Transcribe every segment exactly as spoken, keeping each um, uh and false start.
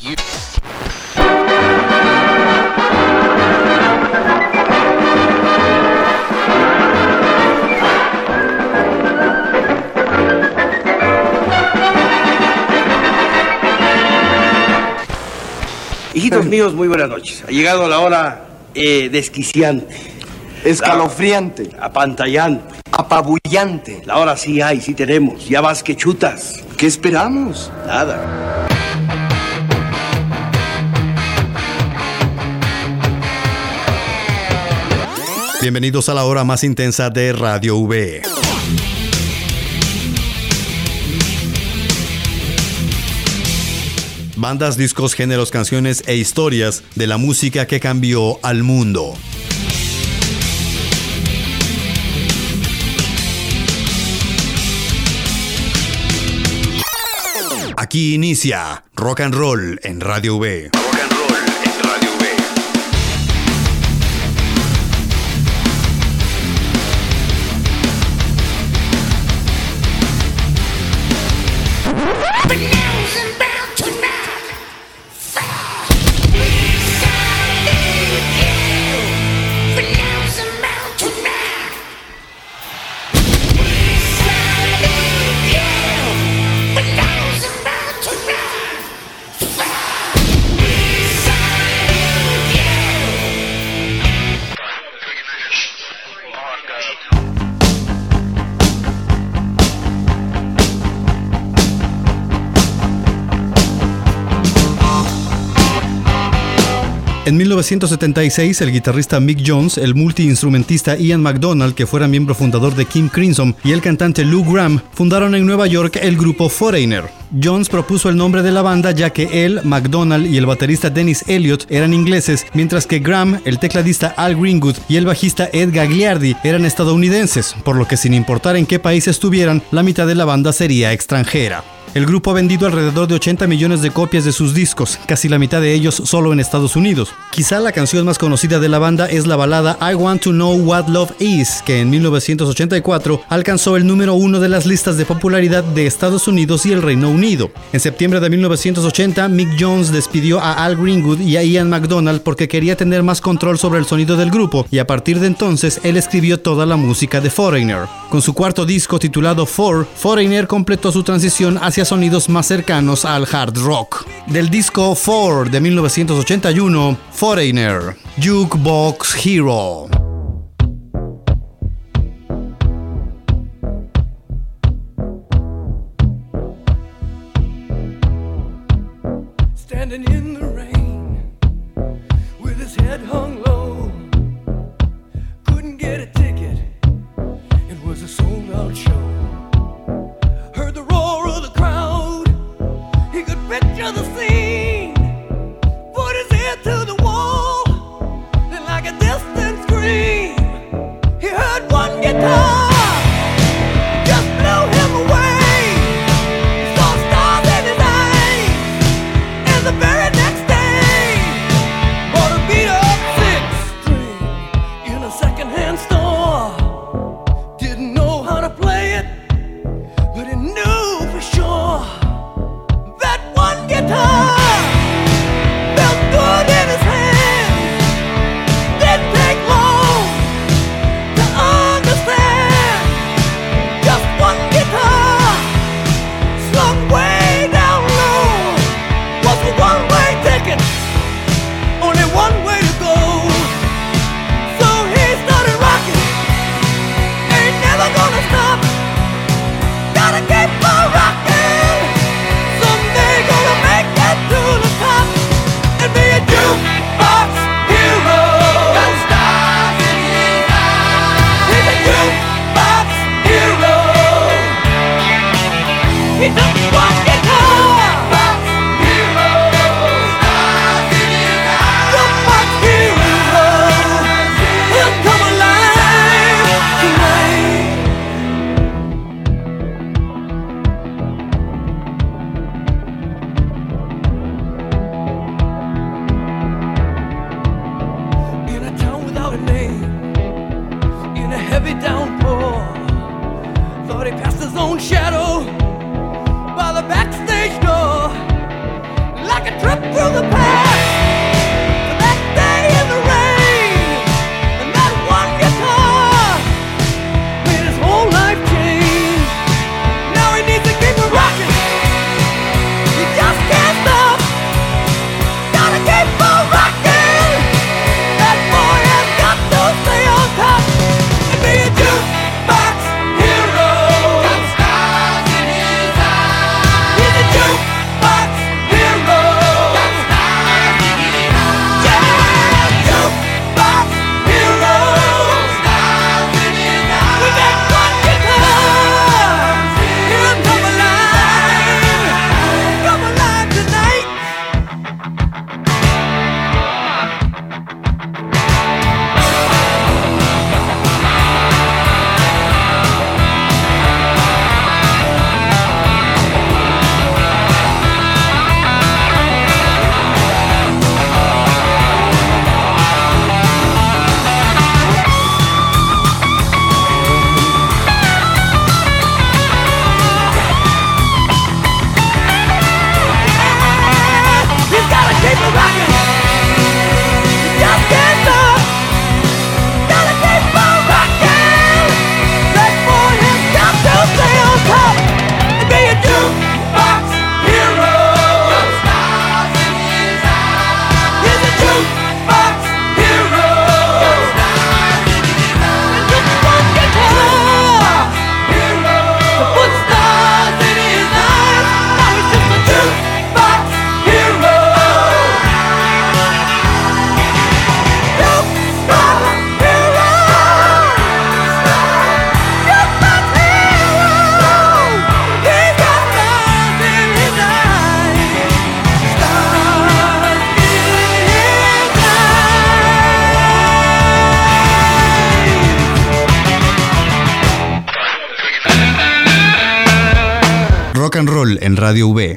Hijitos míos, muy buenas noches. Ha llegado la hora eh, desquiciante. Escalofriante. La, apantallante. Apabullante. La hora sí hay, sí tenemos. Ya vas que chutas. ¿Qué esperamos? Nada. Bienvenidos a la hora más intensa de Radio V. Bandas, discos, géneros, canciones e historias de la música que cambió al mundo. Aquí inicia Rock and Roll en Radio V. Rock and Roll en Radio V. En mil novecientos setenta y seis, el guitarrista Mick Jones, el multiinstrumentista Ian MacDonald, que fuera miembro fundador de King Crimson, y el cantante Lou Gramm fundaron en Nueva York el grupo Foreigner. Jones propuso el nombre de la banda ya que él, MacDonald y el baterista Dennis Elliott eran ingleses, mientras que Gramm, el tecladista Al Greenwood y el bajista Ed Gagliardi eran estadounidenses, por lo que sin importar en qué país estuvieran, la mitad de la banda sería extranjera. El grupo ha vendido alrededor de ochenta millones de copias de sus discos, casi la mitad de ellos solo en Estados Unidos. Quizá la canción más conocida de la banda es la balada I Want to Know What Love Is, que en mil novecientos ochenta y cuatro alcanzó el número uno de las listas de popularidad de Estados Unidos y el Reino Unido. En septiembre de mil novecientos ochenta, Mick Jones despidió a Al Greenwood y a Ian MacDonald porque quería tener más control sobre el sonido del grupo, y a partir de entonces él escribió toda la música de Foreigner. Con su cuarto disco titulado Four, Foreigner completó su transición hacia sonidos más cercanos al hard rock. Del disco Four de mil novecientos ochenta y uno, Foreigner, Jukebox Hero. Standing in the rain with his head hung low, couldn't get a ticket, it was a sold out show. Heard the roar of the crowd, he could picture the scene, put his ear to the wall, and like a distant scream, he heard one guitar. Understand Rock and Roll en Radio V.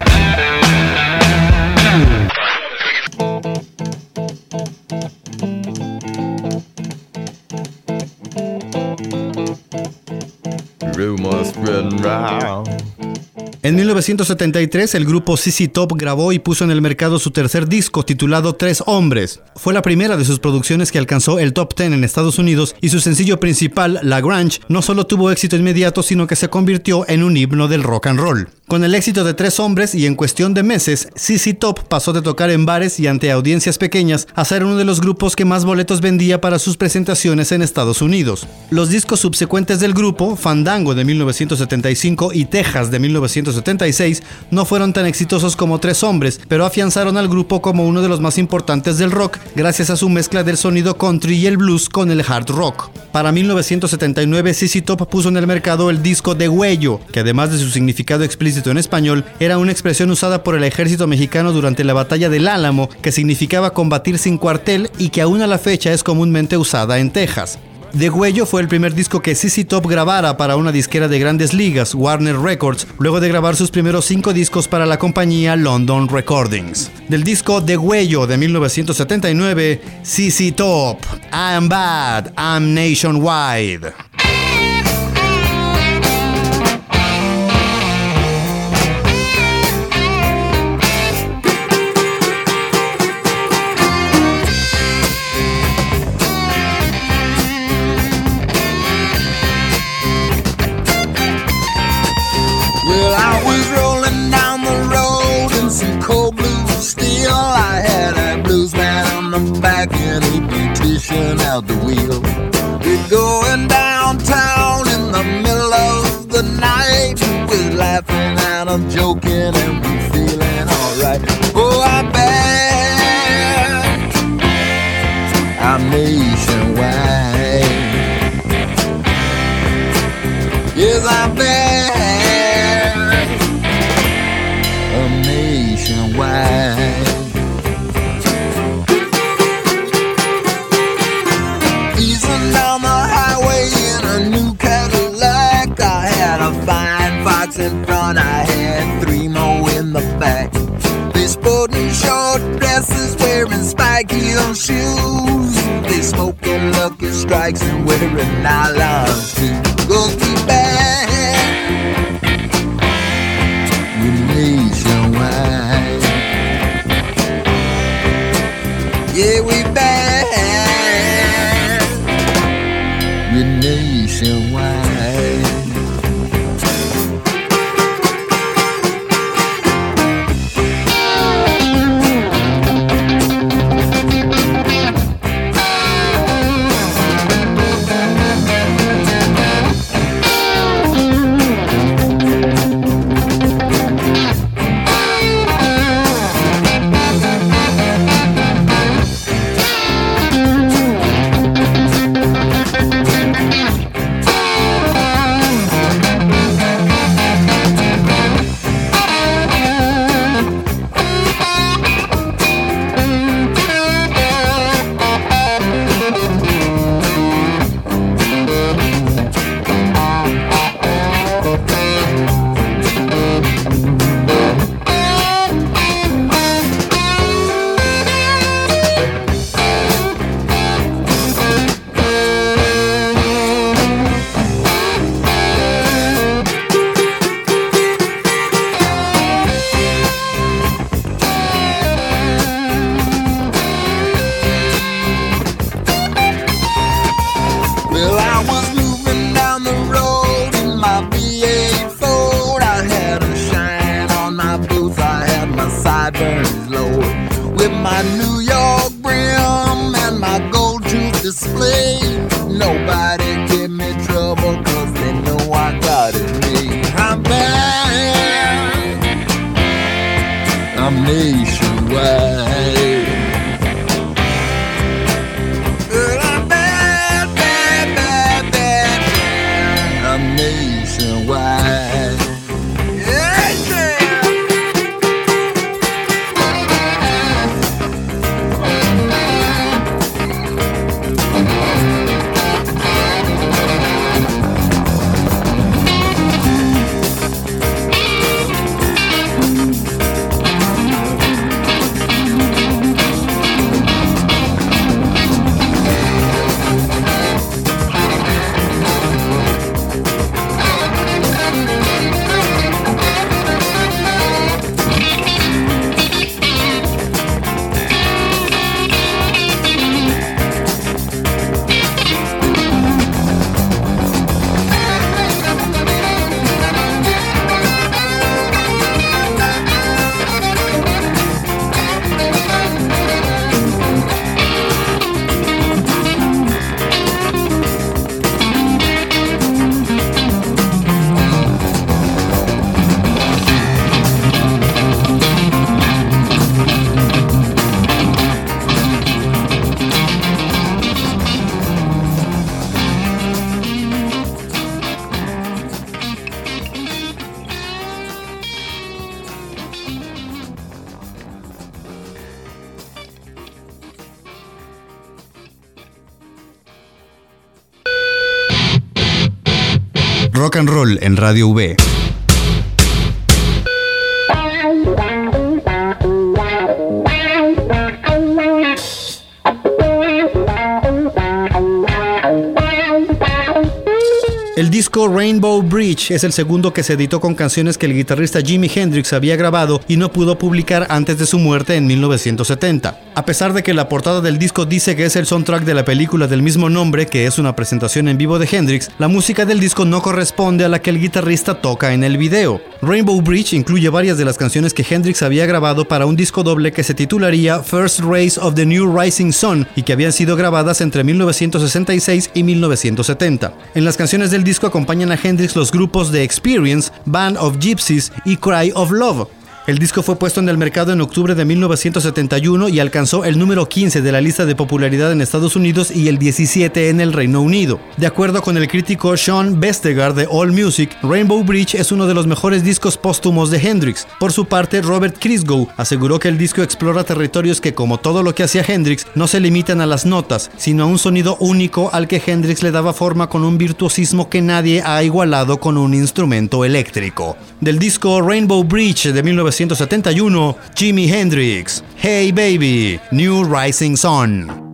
Rumors spreading round. En mil novecientos setenta y tres, el grupo Z Z Top grabó y puso en el mercado su tercer disco titulado Tres Hombres. Fue la primera de sus producciones que alcanzó el top diez en Estados Unidos y su sencillo principal, La Grange, no solo tuvo éxito inmediato, sino que se convirtió en un himno del rock and roll. Con el éxito de Tres Hombres y en cuestión de meses, Z Z Top pasó de tocar en bares y ante audiencias pequeñas a ser uno de los grupos que más boletos vendía para sus presentaciones en Estados Unidos. Los discos subsecuentes del grupo, Fandango de mil novecientos setenta y cinco y Texas de mil novecientos setenta y seis, no fueron tan exitosos como Tres Hombres, pero afianzaron al grupo como uno de los más importantes del rock gracias a su mezcla del sonido country y el blues con el hard rock. Para mil novecientos setenta y nueve, Z Z Top puso en el mercado el disco Degüello, que además de su significado explícito en español, era una expresión usada por el ejército mexicano durante la batalla del Álamo, que significaba combatir sin cuartel y que aún a la fecha es comúnmente usada en Texas. Degüello fue el primer disco que Z Z Top grabara para una disquera de grandes ligas, Warner Records, luego de grabar sus primeros cinco discos para la compañía London Recordings. Del disco Degüello de mil novecientos setenta y nueve, Z Z Top, I'm Bad, I'm Nationwide. Well, I was rolling down the road in some cold blue steel. I had a blues man on the back and a beautician out the wheel. We're going downtown in the middle of the night. We're laughing and I'm joking and we're feeling alright. Oh, I'm bad, I'm nationwide. Yes, I'm bad, I'm nationwide. Easing down the highway in a new Cadillac. I had a fine fox in front, I had three more in the back. They sporting short dresses, wearing spike heel shoes. They smoking Lucky Strikes and wearing nylons too. Go keep back, we're nationwide. Yeah, we bad, we're nationwide. Rock and Roll en Radio V. El disco Rainbow Bridge es el segundo que se editó con canciones que el guitarrista Jimi Hendrix había grabado y no pudo publicar antes de su muerte en mil novecientos setenta. A pesar de que la portada del disco dice que es el soundtrack de la película del mismo nombre, que es una presentación en vivo de Hendrix, la música del disco no corresponde a la que el guitarrista toca en el video. Rainbow Bridge incluye varias de las canciones que Hendrix había grabado para un disco doble que se titularía First Rays of the New Rising Sun y que habían sido grabadas entre mil novecientos sesenta y seis y mil novecientos setenta. En las canciones del disco acompañan a Hendrix los grupos The Experience, Band of Gypsies y Cry of Love. El disco fue puesto en el mercado en octubre de mil novecientos setenta y uno y alcanzó el número quince de la lista de popularidad en Estados Unidos y el diecisiete en el Reino Unido. De acuerdo con el crítico Sean Vestegaard de AllMusic, Rainbow Bridge es uno de los mejores discos póstumos de Hendrix. Por su parte, Robert Christgau aseguró que el disco explora territorios que, como todo lo que hacía Hendrix, no se limitan a las notas, sino a un sonido único al que Hendrix le daba forma con un virtuosismo que nadie ha igualado con un instrumento eléctrico. Del disco Rainbow Bridge de mil novecientos setenta y uno, Jimi Hendrix, Hey Baby, New Rising Sun.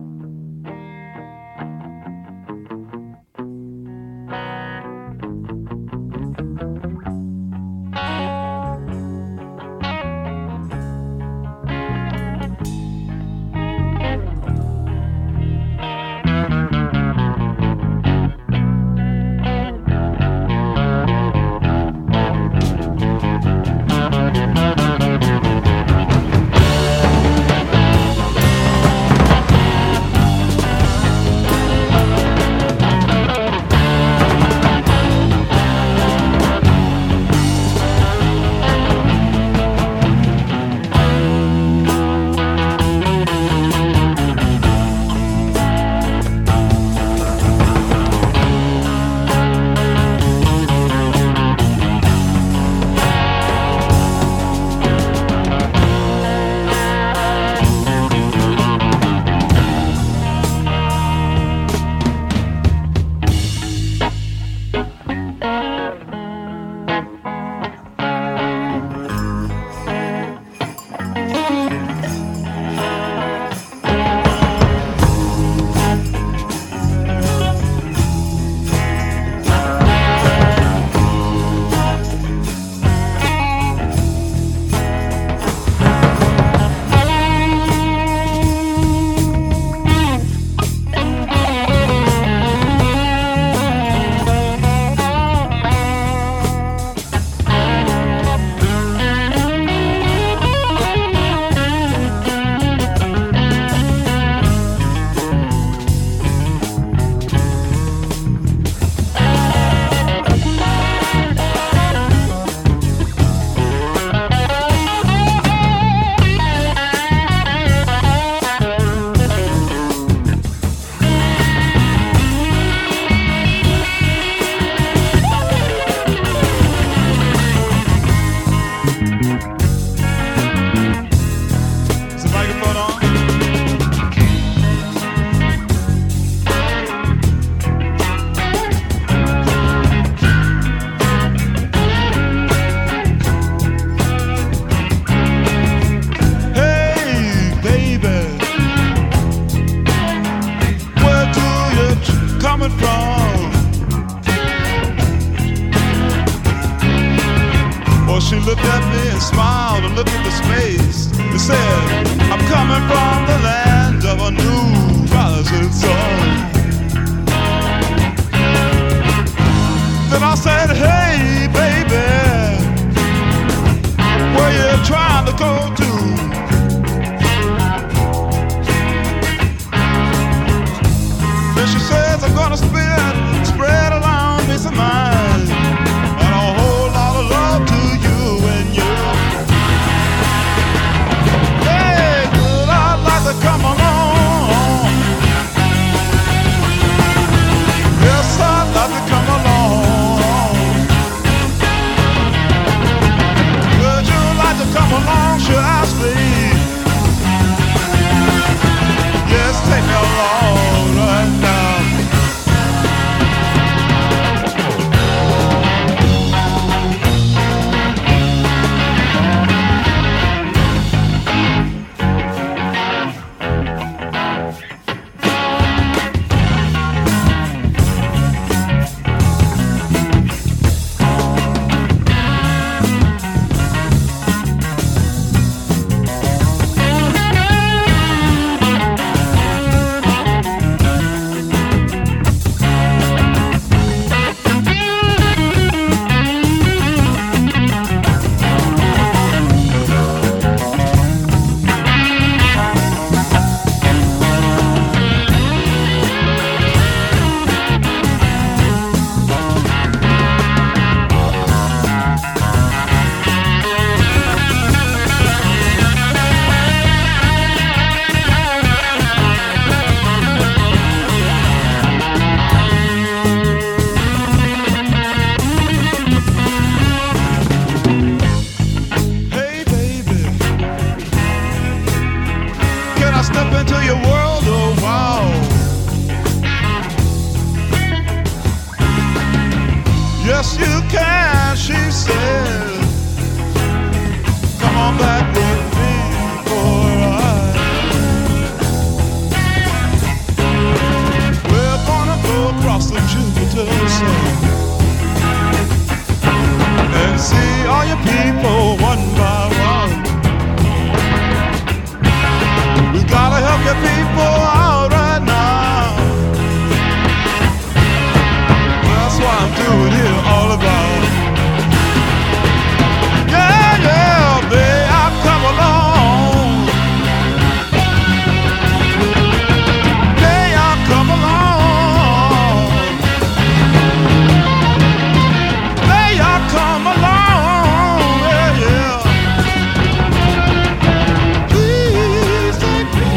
She looked at me and smiled and looked at the space and said, I'm coming from the land of a new rising sun. Then I said, hey baby, where you trying to go to? Then she says, I'm gonna spit, spread around me some mind and a whole lot of love to you. Come along. Yes, I'd like to come along. Would you like to come along, should I speak? Yes, take me along right now. step into your world, oh wow. Yes, you can, she said. Come on back with me for a ride. We're gonna go across the Jupiter sun and see all your people one by one. We gotta help your people out right now. That's what I'm doing here all about. Yeah, yeah, babe, I've come along. Hey, I've come along. Hey, I've come along. Yeah, yeah. Please take me.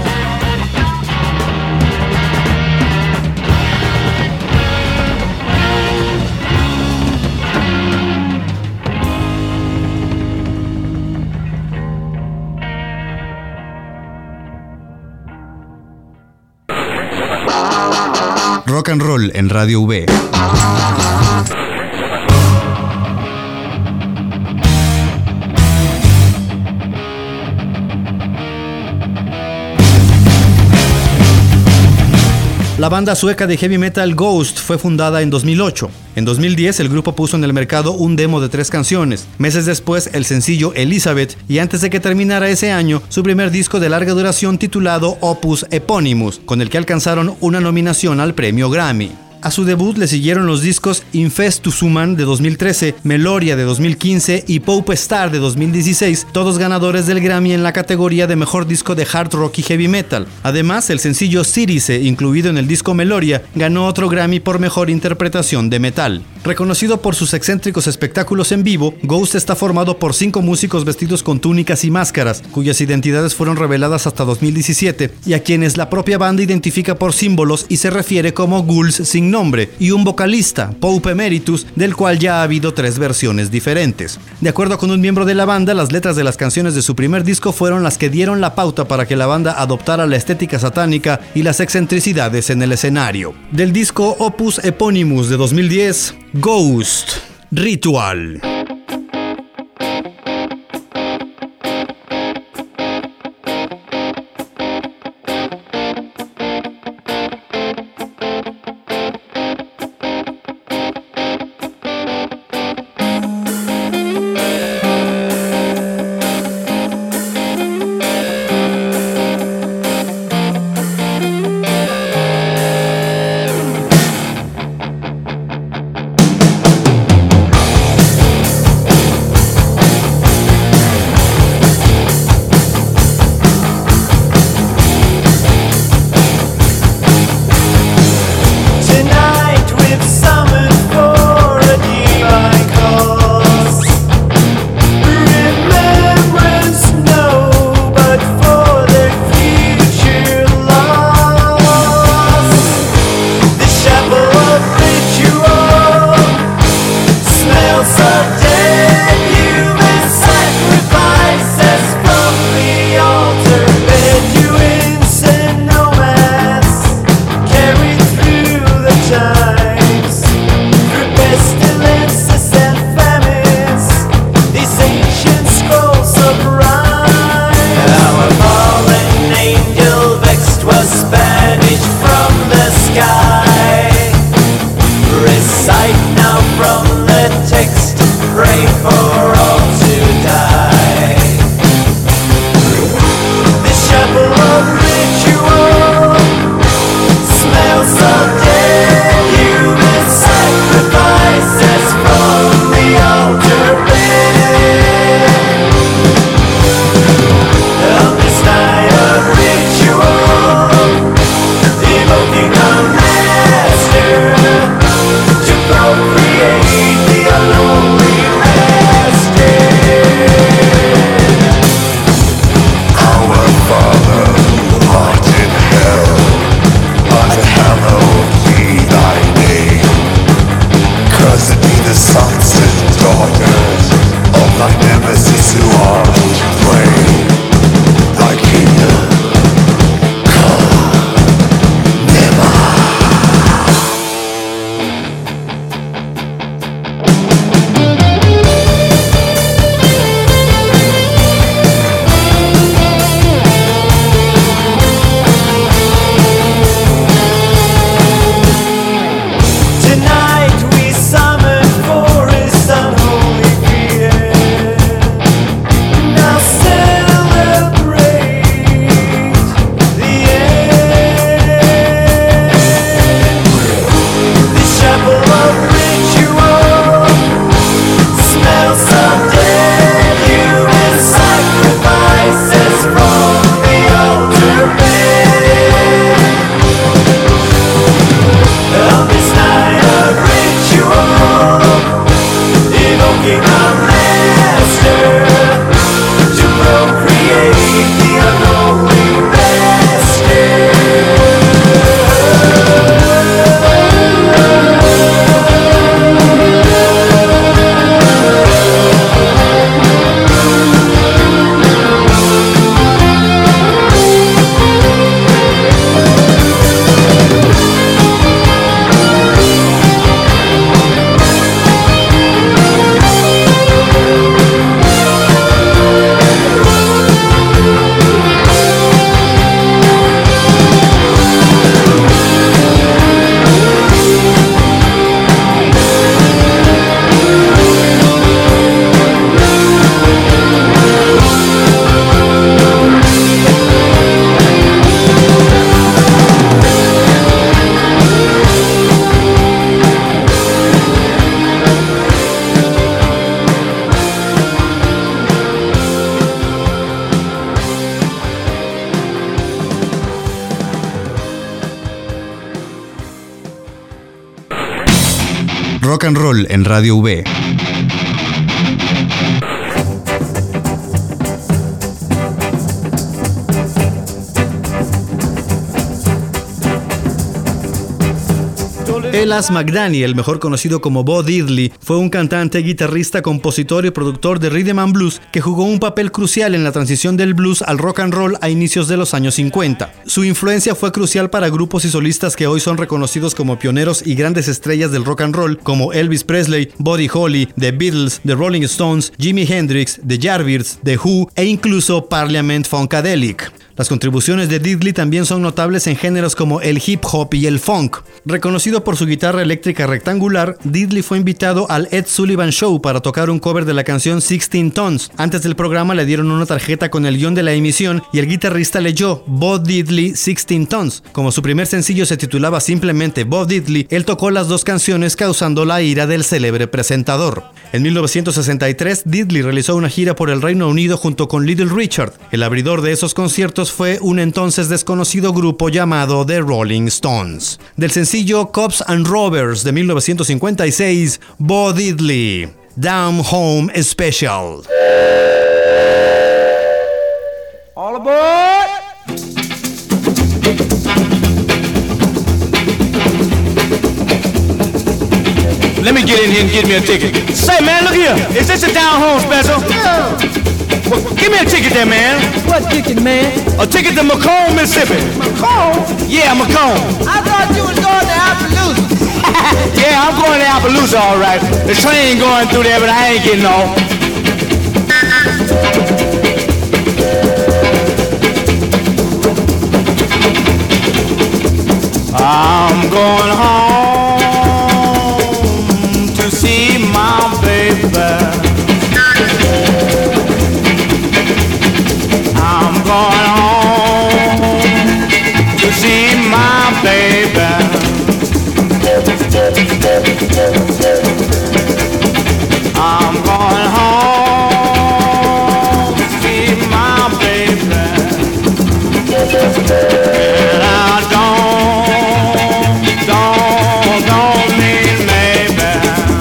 Rock and Roll en Radio V. La banda sueca de heavy metal Ghost fue fundada en dos mil ocho. En dos mil diez el grupo puso en el mercado un demo de tres canciones. Meses después el sencillo Elizabeth, y antes de que terminara ese año, su primer disco de larga duración titulado Opus Eponymous, con el que alcanzaron una nominación al premio Grammy. A su debut le siguieron los discos Infestus Human de dos mil trece, Meloria de dos mil quince y Pope Star de dos mil dieciséis, todos ganadores del Grammy en la categoría de mejor disco de hard rock y heavy metal. Además, el sencillo Cirice, incluido en el disco Meloria, ganó otro Grammy por mejor interpretación de metal. Reconocido por sus excéntricos espectáculos en vivo, Ghost está formado por cinco músicos vestidos con túnicas y máscaras, cuyas identidades fueron reveladas hasta dos mil diecisiete, y a quienes la propia banda identifica por símbolos y se refiere como ghouls sin nombre, y un vocalista, Pope Emeritus, del cual ya ha habido tres versiones diferentes. De acuerdo con un miembro de la banda, las letras de las canciones de su primer disco fueron las que dieron la pauta para que la banda adoptara la estética satánica y las excentricidades en el escenario. Del disco Opus Eponymous de dos mil diez, Ghost, Ritual. Thank Rock and Roll en Radio V. Elas McDaniel, mejor conocido como Bo Diddley, fue un cantante, guitarrista, compositor y productor de rhythm and blues que jugó un papel crucial en la transición del blues al rock and roll a inicios de los años cincuenta. Su influencia fue crucial para grupos y solistas que hoy son reconocidos como pioneros y grandes estrellas del rock and roll, como Elvis Presley, Buddy Holly, The Beatles, The Rolling Stones, Jimi Hendrix, The Yardbirds, The Who e incluso Parliament Funkadelic. Las contribuciones de Diddley también son notables en géneros como el hip hop y el funk. Reconocido por su guitarra eléctrica rectangular, Diddley fue invitado al Ed Sullivan Show para tocar un cover de la canción sixteen Tons. Antes del programa le dieron una tarjeta con el guión de la emisión y el guitarrista leyó Bo Diddley sixteen Tons. Como su primer sencillo se titulaba simplemente Bo Diddley, él tocó las dos canciones causando la ira del célebre presentador. En mil novecientos sesenta y tres, Diddley realizó una gira por el Reino Unido junto con Little Richard. El abridor de esos conciertos fue un entonces desconocido grupo llamado The Rolling Stones. Del sencillo Cops and Robbers de mil novecientos cincuenta y seis, Bo Diddley, Down Home Special. All aboard! Let me get in here and get me a ticket. Say, man, look here. Is this a down home special? Yeah. Well, give me a ticket there, man. What ticket, man? A ticket to Macomb, Mississippi. Macomb? Yeah, Macomb. I thought you was going to Appaloosa. Yeah, I'm going to Appaloosa, all right. The train going through there, but I ain't getting off. I'm going home to see my baby. I'm going home to see my baby. I'm going home to see my baby. And I don't, don't, don't mean maybe.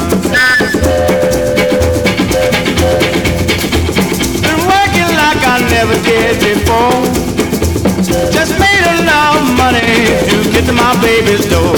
Been working like I never did before. Just made enough money to get to my baby's door.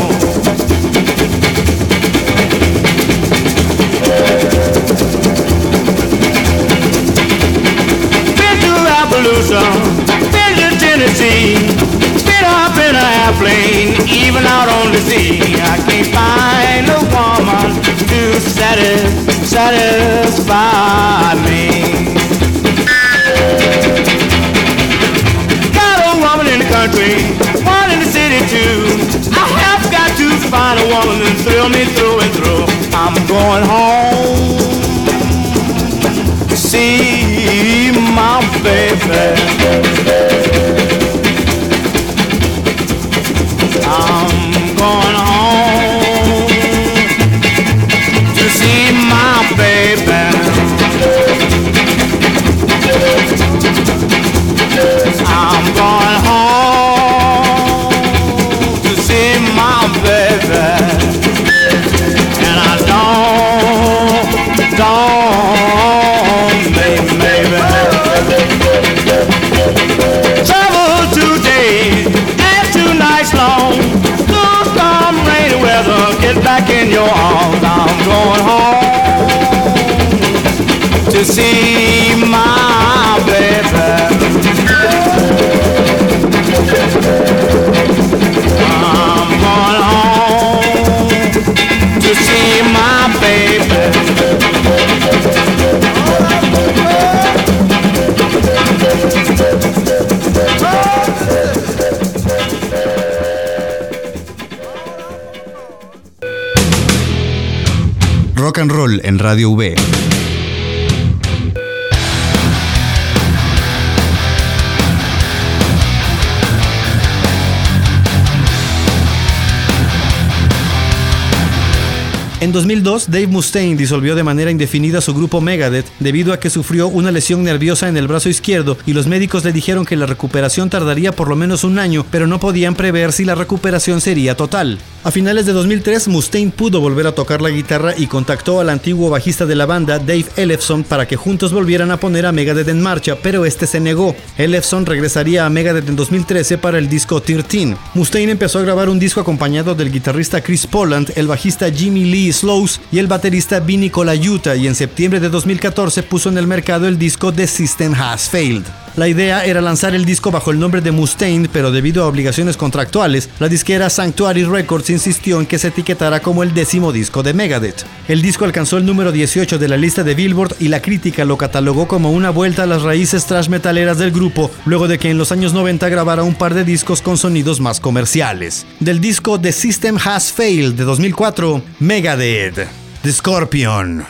Been to Appaloosa, been to Tennessee, been up in an airplane, even out on the sea. I can't find a woman to satis- satisfy me. In the country, one in the city too. I have got to find a woman that thrill me through and through. I'm going home to see my baby. I'm going home to see my baby. I'm going home to see my baby, and I don't, don't, baby, baby. Travel two days and two nights long, through some rainy weather, get back in your arms. I'm going home to see my baby. I'm going home to see my baby. Rock and Roll en Radio V. En dos mil dos, Dave Mustaine disolvió de manera indefinida su grupo Megadeth debido a que sufrió una lesión nerviosa en el brazo izquierdo y los médicos le dijeron que la recuperación tardaría por lo menos un año, pero no podían prever si la recuperación sería total. A finales de dos mil tres, Mustaine pudo volver a tocar la guitarra y contactó al antiguo bajista de la banda, Dave Ellefson, para que juntos volvieran a poner a Megadeth en marcha, pero este se negó. Ellefson regresaría a Megadeth en dos mil trece para el disco trece. Mustaine empezó a grabar un disco acompañado del guitarrista Chris Poland, el bajista Jimmy Lee Slows y el baterista Vinny Colaiuta, y en septiembre de dos mil catorce puso en el mercado el disco The System Has Failed. La idea era lanzar el disco bajo el nombre de Mustaine, pero debido a obligaciones contractuales, la disquera Sanctuary Records insistió en que se etiquetara como el décimo disco de Megadeth. El disco alcanzó el número dieciocho de la lista de Billboard y la crítica lo catalogó como una vuelta a las raíces thrash metaleras del grupo, luego de que en los años noventa grabara un par de discos con sonidos más comerciales. Del disco The System Has Failed de dos mil cuatro, Megadeth, The Scorpion.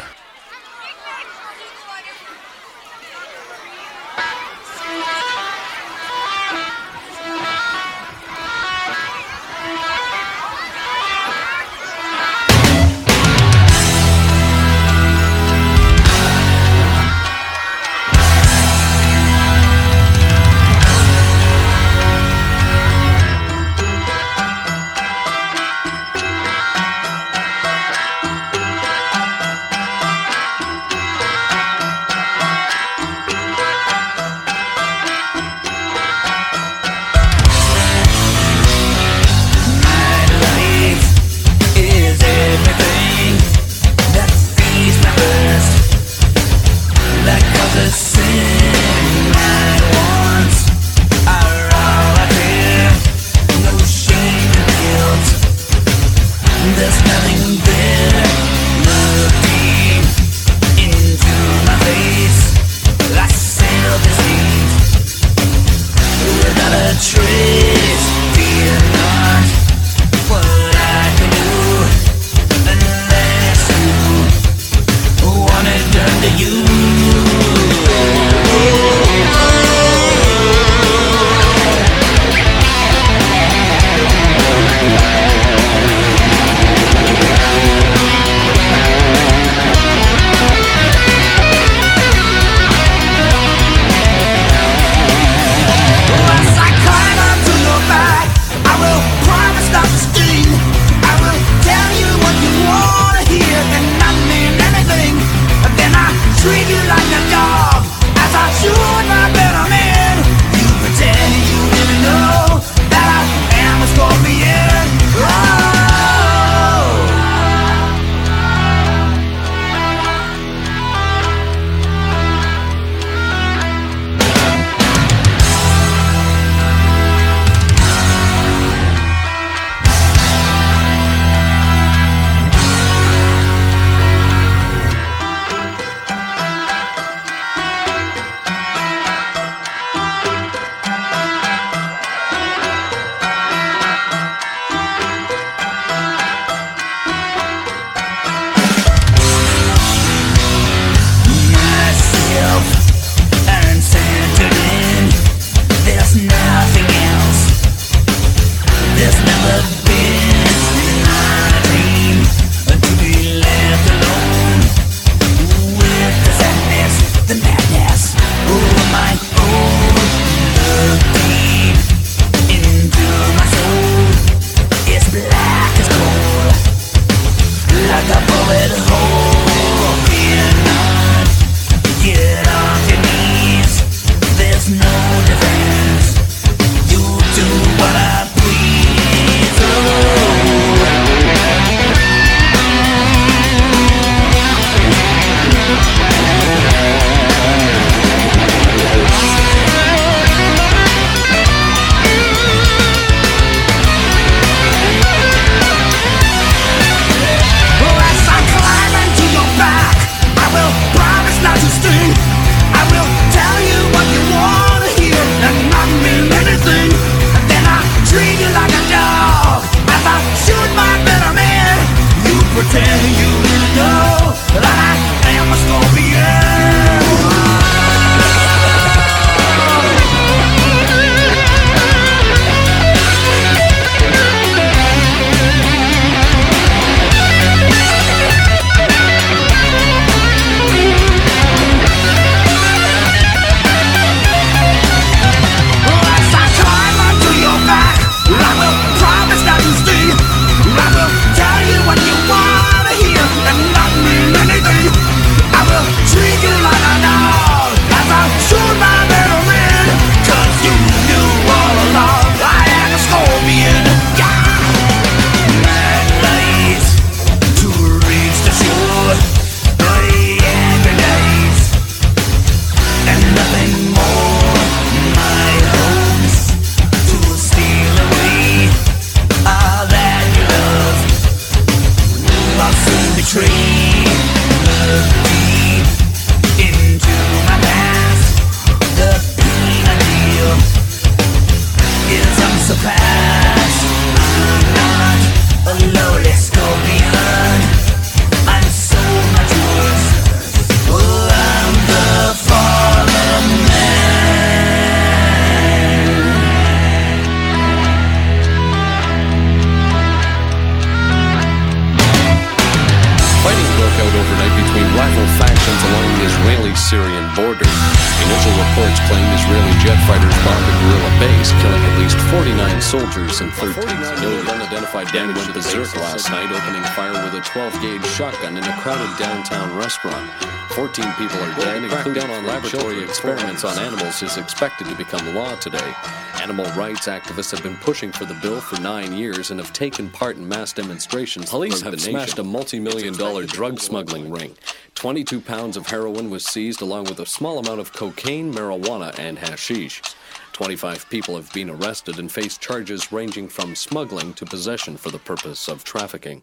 Syrian border. Initial reports claim Israeli jet fighters bombed a guerrilla base, killing at least forty-nine soldiers and thirteen civilians. No unidentified damage went berserk last night, opening fire with a twelve gauge shotgun in a crowded downtown restaurant. fourteen people are dead, and crackdown on laboratory experiments on animals is expected to become law today. Animal rights activists have been pushing for the bill for nine years and have taken part in mass demonstrations. Police have smashed a multi-million dollar drug smuggling ring. twenty-two pounds of heroin was seized along with a small amount of cocaine, marijuana, and hashish. twenty-five people have been arrested and face charges ranging from smuggling to possession for the purpose of trafficking.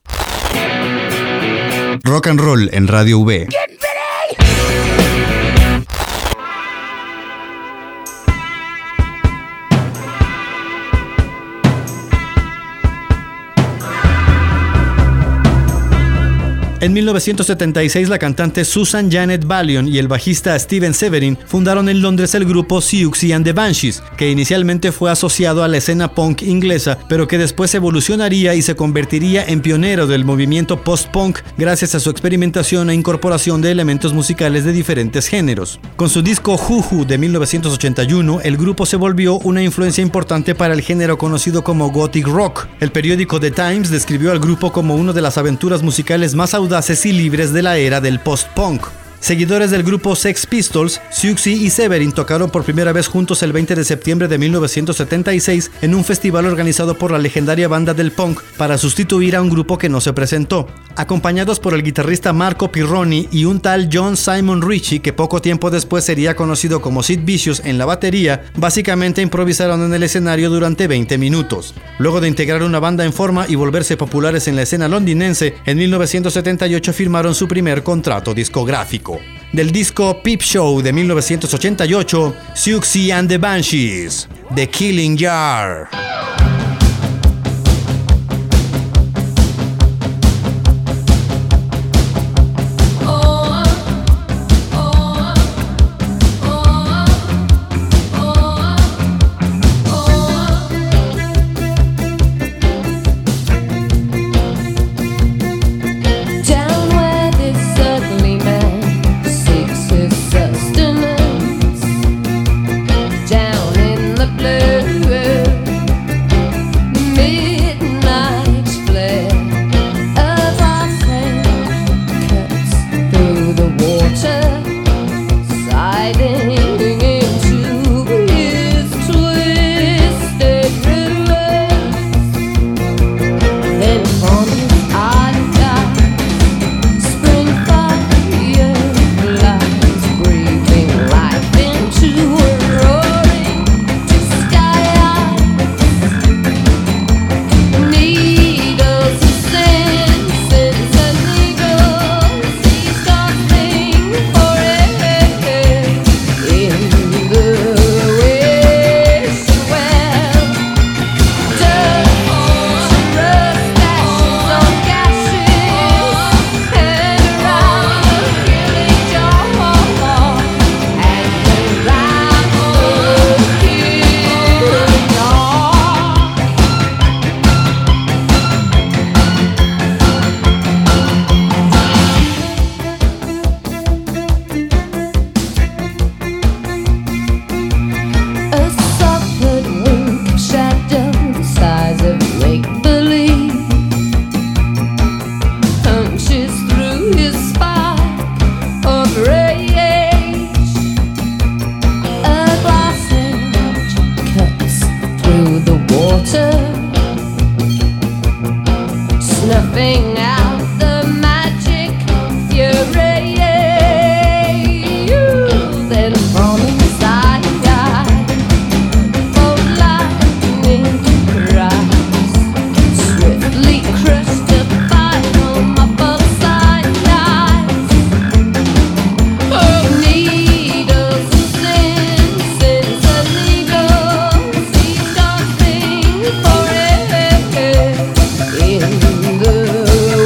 Rock and Roll en Radio V. En mil novecientos setenta y seis, la cantante Susan Janet Ballion y el bajista Steven Severin fundaron en Londres el grupo Siouxsie and the Banshees, que inicialmente fue asociado a la escena punk inglesa, pero que después evolucionaría y se convertiría en pionero del movimiento post-punk gracias a su experimentación e incorporación de elementos musicales de diferentes géneros. Con su disco Who Who de mil novecientos ochenta y uno, el grupo se volvió una influencia importante para el género conocido como Gothic Rock. El periódico The Times describió al grupo como una de las aventuras musicales más audaces y libres de la era del post-punk. Seguidores del grupo Sex Pistols, Siouxsie y Severin tocaron por primera vez juntos el veinte de septiembre de mil novecientos setenta y seis en un festival organizado por la legendaria banda del punk para sustituir a un grupo que no se presentó. Acompañados por el guitarrista Marco Pirroni y un tal John Simon Ritchie, que poco tiempo después sería conocido como Sid Vicious en la batería, básicamente improvisaron en el escenario durante veinte minutos. Luego de integrar una banda en forma y volverse populares en la escena londinense, en mil novecientos setenta y ocho firmaron su primer contrato discográfico. Del disco Peep Show de mil novecientos ochenta y ocho, Siouxsie and the Banshees, The Killing Jar. In the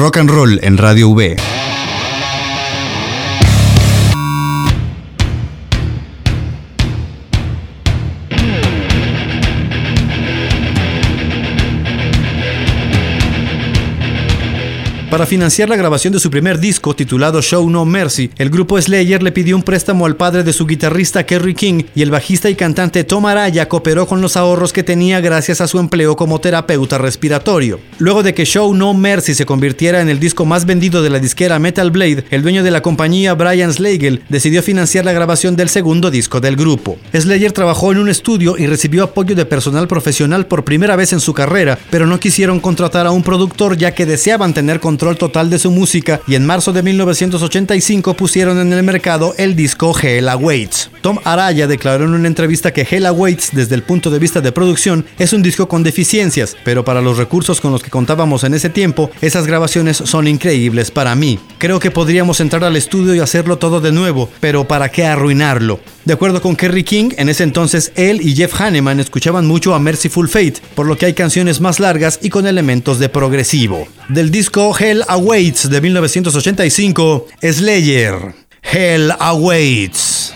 Rock and Roll en Radio V. Para financiar la grabación de su primer disco, titulado Show No Mercy, el grupo Slayer le pidió un préstamo al padre de su guitarrista Kerry King y el bajista y cantante Tom Araya cooperó con los ahorros que tenía gracias a su empleo como terapeuta respiratorio. Luego de que Show No Mercy se convirtiera en el disco más vendido de la disquera Metal Blade, el dueño de la compañía, Brian Slagel, decidió financiar la grabación del segundo disco del grupo. Slayer trabajó en un estudio y recibió apoyo de personal profesional por primera vez en su carrera, pero no quisieron contratar a un productor ya que deseaban tener control total de su música, y en marzo de mil novecientos ochenta y cinco pusieron en el mercado el disco Hell Awaits. Tom Araya declaró en una entrevista que Hell Awaits, desde el punto de vista de producción, es un disco con deficiencias, pero para los recursos con los que contábamos en ese tiempo, esas grabaciones son increíbles para mí. Creo que podríamos entrar al estudio y hacerlo todo de nuevo, pero ¿para qué arruinarlo? De acuerdo con Kerry King, en ese entonces él y Jeff Hanneman escuchaban mucho a Merciful Fate, por lo que hay canciones más largas y con elementos de progresivo. Del disco Hell Awaits de mil novecientos ochenta y cinco, Slayer, Hell Awaits.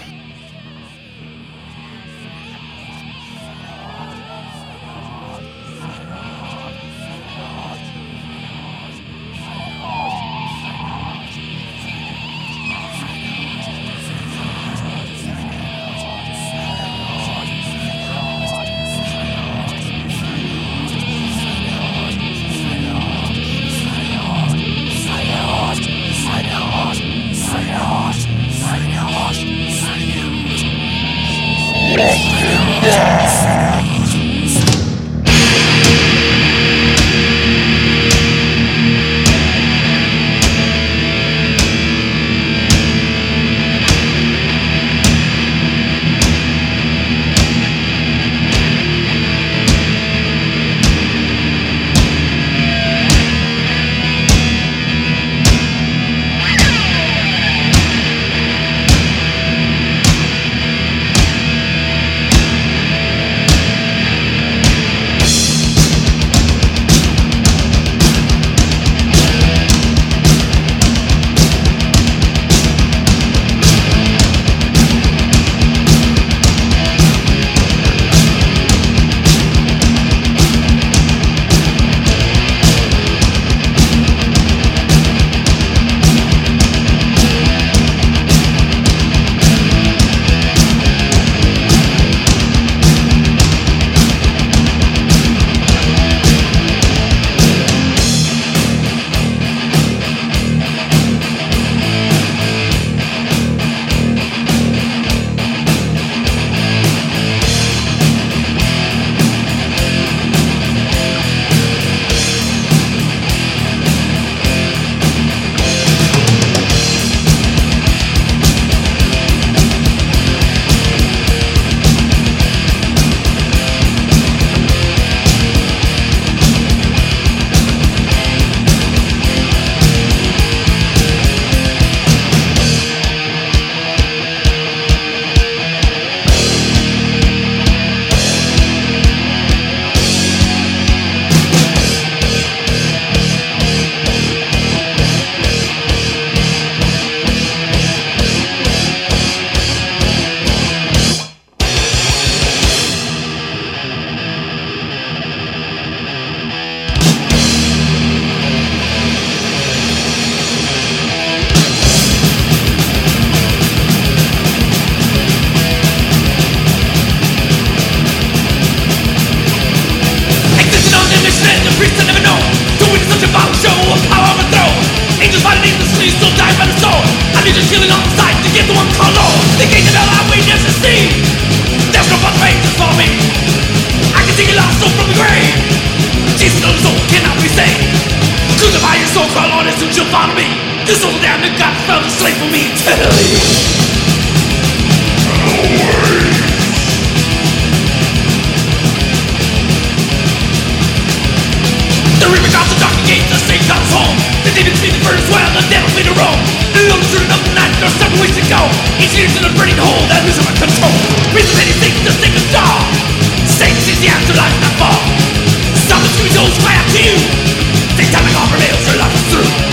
Stop the two souls, fire to you. Take time and off, nails, your life is through.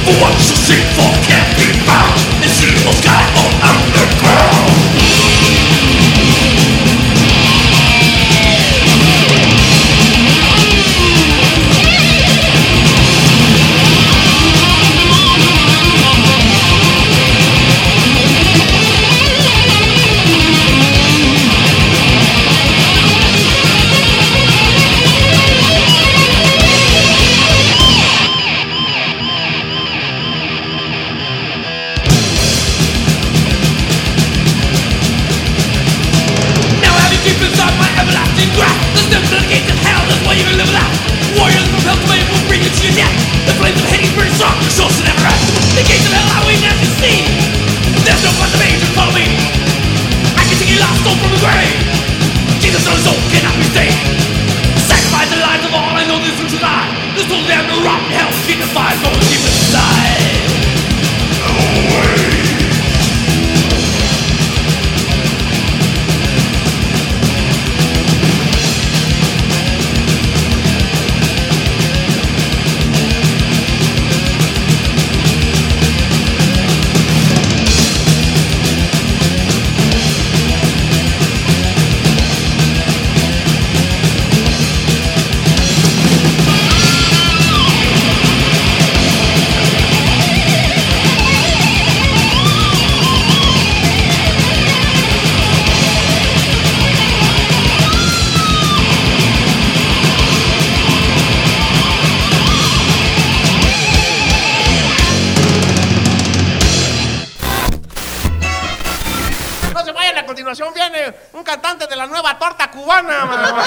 Viene un cantante de la nueva torta cubana, mamá,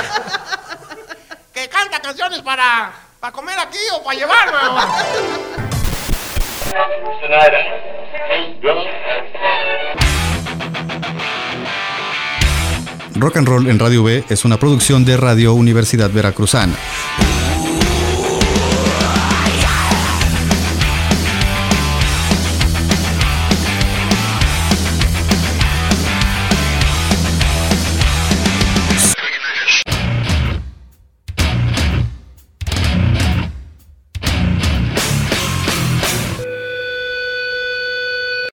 que canta canciones para, para comer aquí o para llevar, mamá. Rock and Roll en Radio V es una producción de Radio Universidad Veracruzana.